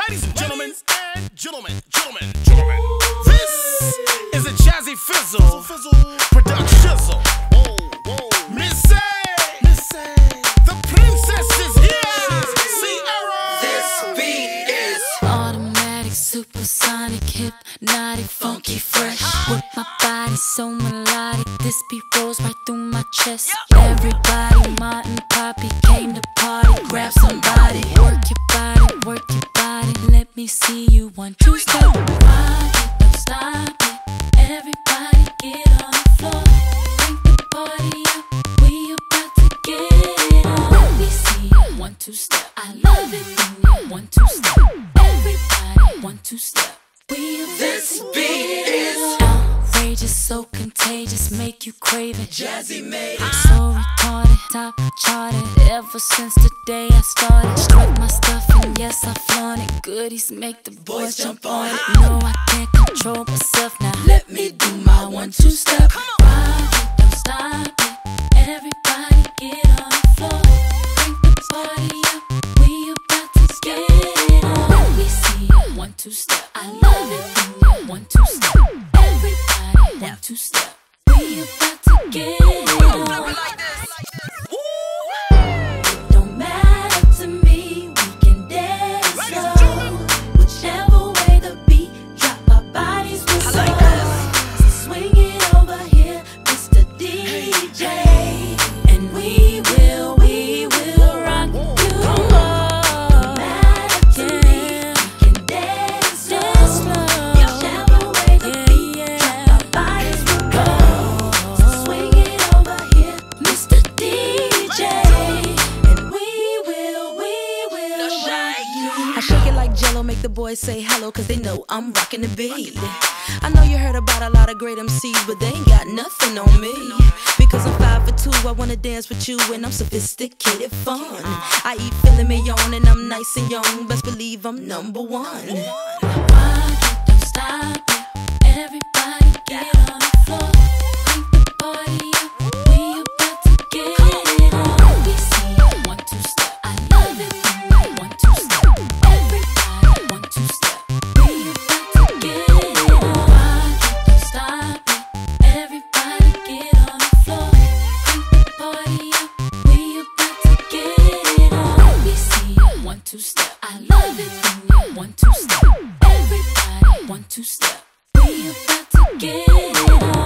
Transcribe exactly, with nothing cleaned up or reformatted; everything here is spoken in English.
Ladies and gentlemen, and gentlemen, gentlemen, gentlemen, this is a Jazzy Fizzle, Fizzle production. Whoa, whoa, Missy, Missy, the princess is here. Sierra. This beat is automatic, supersonic, hypnotic, funky, fresh. With my body so melodic, this beat rolls right through my chest. Everybody, Martin, Poppy came to party. Grab somebody, work your body, work your body. Let me see you one, two, step. Rock it, don't stop it. Everybody get on the floor. Crank the party up, we about to get it on. Let me see you one, two, step. I love it when you one, two, step. Everybody, one, two, step. We about This to beat get it is on. Outrageous, so contagious, make you crave it. Jazzy made it. So retarded, top charted. Ever since the day I started, strut my stuff and yes I flaunt it. Goodies make the boys jump on it. No, I can't control myself now. Let me do my one two step. Rock it, don't stop it. Everybody get on the floor. Crank the party up, we about to get it on. Let me see you one two step. I love it when you one two step. Everybody one two step. We about to get it on. It don't matter to me, we can dance slow. Whichever way the beat drop, our bodies will slow. So swing it over here, Mister D J, and we will, we will rock you. No matter to me, we can dance slow. Whichever way the beat drop, our bodies will go. So swing it over here, Mister D J, and we will, we will rock you. I shake it like Jello, make the boys say hello, cause they know I'm rocking the beat. I know you heard about a lot of great M Cs, but they ain't got nothing on me. Because I'm five for two, I wanna dance with you, and I'm sophisticated fun. I eat filet mignon, and I'm nice and young, best believe I'm number one. Rock it, don't stop it. Everybody get on the floor. Crank the party up, we about to get it on. Let me see you one two step. I love it when you one two step. Everybody one two step. We about to get it on. Rock it, don't stop it. Everybody get on the floor. Crank the party up, we about to get it on. Let me see you one two step. I love it when you one two step. Everybody one two step. We about to get it on.